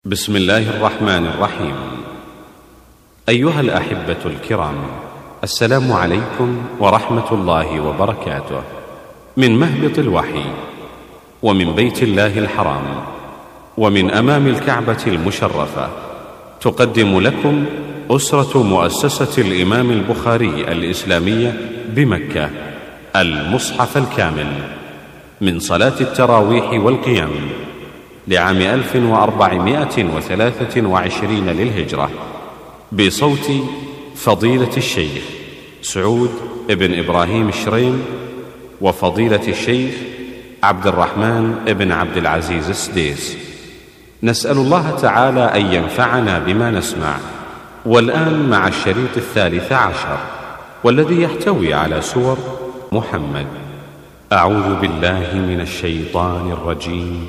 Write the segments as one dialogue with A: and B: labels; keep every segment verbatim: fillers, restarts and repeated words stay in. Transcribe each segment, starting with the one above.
A: بسم الله الرحمن الرحيم. أيها الأحبة الكرام، السلام عليكم ورحمة الله وبركاته. من مهبط الوحي ومن بيت الله الحرام ومن أمام الكعبة المشرفة، تقدم لكم أسرة مؤسسة الإمام البخاري الإسلامية بمكة المصحف الكامل من صلاة التراويح والقيام لعام ألف وأربعمائة وثلاثة وعشرين للهجرة، بصوت فضيلة الشيخ سعود بن إبراهيم الشريم وفضيلة الشيخ عبد الرحمن بن عبد العزيز السديس. نسأل الله تعالى أن ينفعنا بما نسمع. والآن مع الشريط الثالث عشر، والذي يحتوي على سور محمد. أعوذ بالله من الشيطان الرجيم.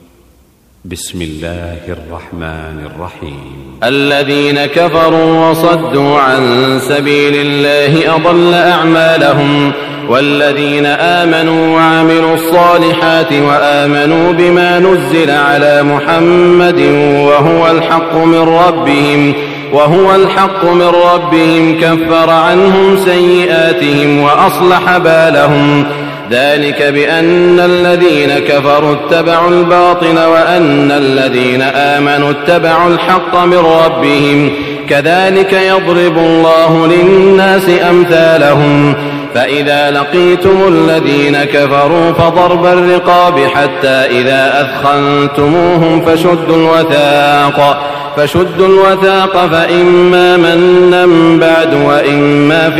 A: بسم الله الرحمن الرحيم.
B: الذين كفروا وصدوا عن سبيل الله أضل أعمالهم، والذين آمنوا وعملوا الصالحات وآمنوا بما نزل على محمد وهو الحق من ربهم وهو الحق من ربهم كفر عنهم سيئاتهم وأصلح بالهم، ذلك بأن الذين كفروا اتبعوا الباطل وأن الذين آمنوا اتبعوا الحق من ربهم، كذلك يضرب الله للناس أمثالهم. فإذا لقيتم الذين كفروا فضرب الرقاب حتى إذا أثخنتموهم فشدوا الوثاق فشدوا الوثاق فإما منا بعد وإما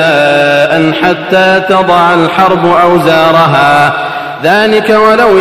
B: فداء حتى تضع الحرب أوزارها، ذلك ولو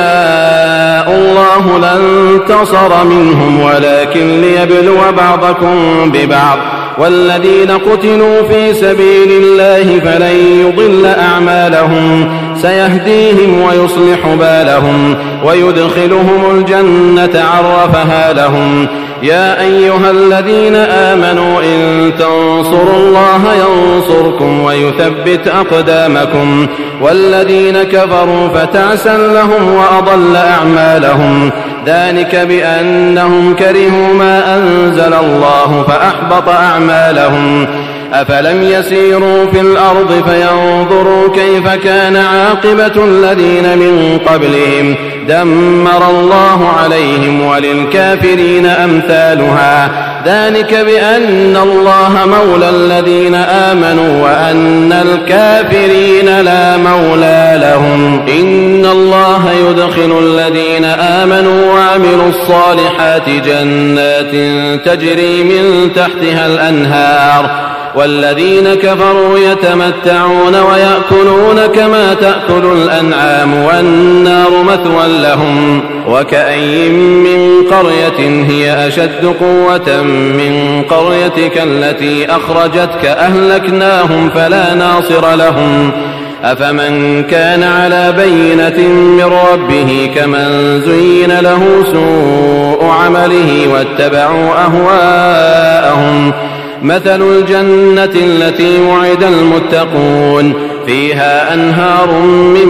B: يشاء الله لانتصر منهم ولكن ليبلو بعضكم ببعض، والذين قتلوا في سبيل الله فلن يضل أعمالهم، سيهديهم ويصلح بالهم ويدخلهم الجنة عرفها لهم. يا أيها الذين آمنوا إن تنصروا الله ينصركم ويثبت أقدامكم، والذين كفروا فتعسا لهم وأضل أعمالهم، ذلك بأنهم كرهوا ما أنزل الله فأحبط أعمالهم. أفلم يسيروا في الأرض فينظروا كيف كان عاقبة الذين من قبلهم، دمر الله عليهم وللكافرين أمثالها، ذلك بأن الله مولى الذين آمنوا وأن الكافرين لا مولى لهم. إن الله يدخل الذين آمنوا وعملوا الصالحات جنات تجري من تحتها الأنهار، والذين كفروا يتمتعون ويأكلون كما تأكل الأنعام والنار مثوى لهم. وكأي من قرية هي أشد قوة من قريتك التي أخرجتك أهلكناهم فلا ناصر لهم. أفمن كان على بينة من ربه كمن زين له سوء عمله واتبعوا أهواءهم. مثل الجنة التي وعد المتقون فيها أنهار من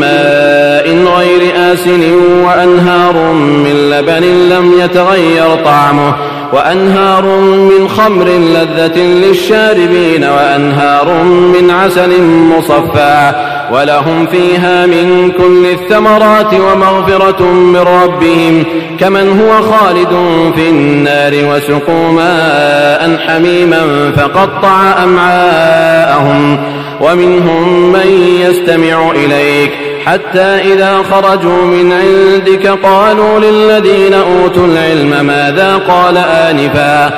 B: ماء غير آسن وأنهار من لبن لم يتغير طعمه وأنهار من خمر لذة للشاربين وأنهار من عسل مصفى، ولهم فيها من كل الثمرات ومغفرة من ربهم كمن هو خالد في النار وسقوا ماء حميما فقطع أمعاءهم. ومنهم من يستمع إليك حتى إذا خرجوا من عندك قالوا للذين أوتوا العلم ماذا قال آنفا،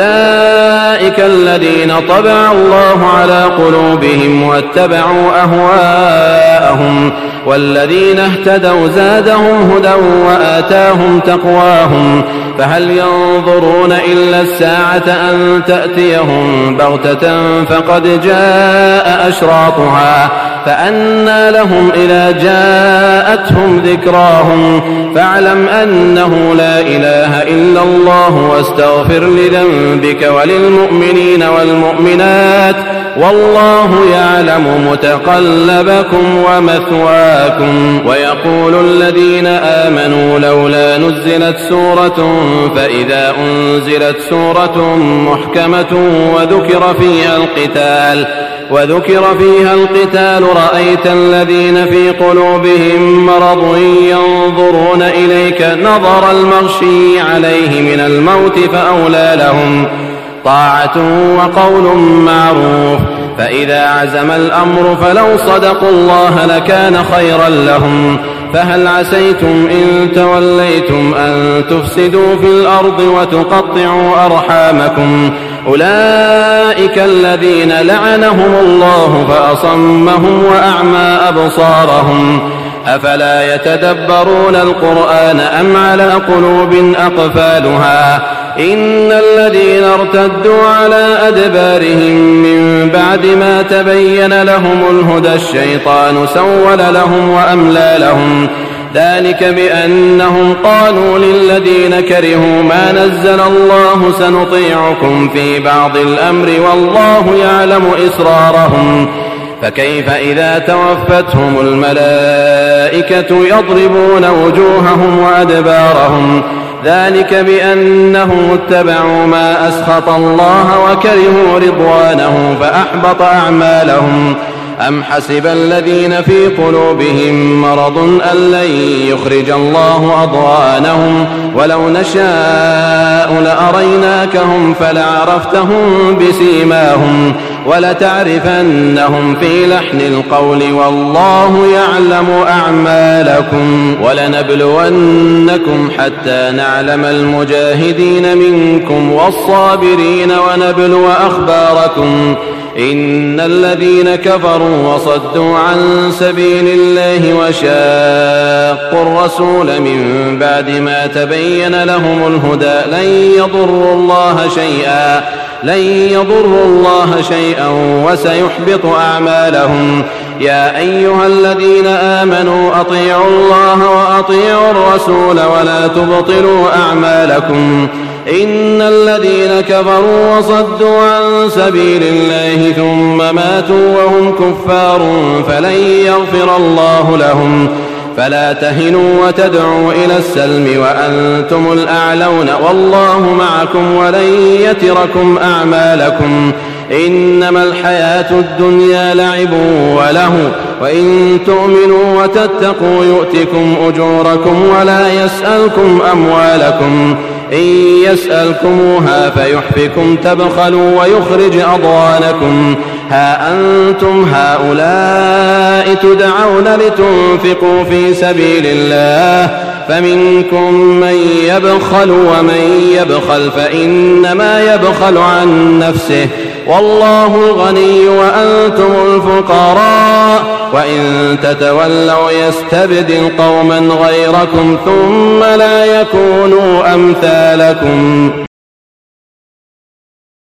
B: أولئك الذين طبع الله على قلوبهم واتبعوا أهواءهم، والذين اهتدوا زادهم هدى وآتاهم تقواهم. فهل ينظرون إلا الساعة أن تأتيهم بغتة فقد جاء أشراطها، فأنى لهم إذا جاءتهم ذكراهم فاعلم أنه لا إله إلا الله واستغفر لذنبك وللمؤمنين والمؤمنات والله يعلم متقلبكم ومثواكم. ويقول الذين آمنوا لولا نزلت سورة فإذا أنزلت سورة محكمة وذكر فيها القتال وذكر فيها القتال رأيت الذين في قلوبهم مرض ينظرون إليك نظر المغشي عليه من الموت فأولى لهم طاعة وقول معروف. فإذا عزم الأمر فلو صدقوا الله لكان خيرا لهم. فهل عسيتم إن توليتم أن تفسدوا في الأرض وتقطعوا أرحامكم أولئك الذين لعنهم الله فأصمهم وأعمى أبصارهم أفلا يتدبرون القرآن أم على قلوب أقفالها إن الذين ارتدوا على أدبارهم من بعد ما تبين لهم الهدى الشيطان سول لهم وأملى لهم ذلك بأنهم قالوا للذين كرهوا ما نزل الله سنطيعكم في بعض الأمر والله يعلم إسرارهم فكيف إذا توفتهم الملائكة يضربون وجوههم وأدبارهم ذلك بأنهم اتبعوا ما أسخط الله وكرهوا رضوانه فأحبط أعمالهم. أم حسب الذين في قلوبهم مرض أن لن يخرج الله أضغانهم ولو نشاء لأريناكهم فلعرفتهم بسيماهم ولتعرفنهم في لحن القول والله يعلم أعمالكم. ولنبلونكم حتى نعلم المجاهدين منكم والصابرين ونبلو أخباركم إن الذين كفروا وصدوا عن سبيل الله وشاقوا الرسول من بعد ما تبين لهم الهدى لن يضروا الله شيئا لن يضروا الله شيئا وسيحبط أعمالهم. يا أيها الذين آمنوا أطيعوا الله وأطيعوا الرسول ولا تبطلوا أعمالكم إن الذين كفروا وصدوا عن سبيل الله ثم ماتوا وهم كفار فلن يغفر الله لهم. فلا تهنوا وتدعوا إلى السلم وأنتم الأعلون والله معكم ولن يتركم أعمالكم إنما الحياة الدنيا لعب وله وإن تؤمنوا وتتقوا يؤتكم أجوركم ولا يسألكم أموالكم إن يسألكموها فيحفكم تبخلوا ويخرج أضغانكم. ها أنتم هؤلاء تدعون لتنفقوا في سبيل الله فمنكم من يبخل ومن يبخل فإنما يبخل عن نفسه والله الغني وأنتم الفقراء وإن تتولوا يستبدل قوما غيركم ثم لا يكونوا أمثالكم.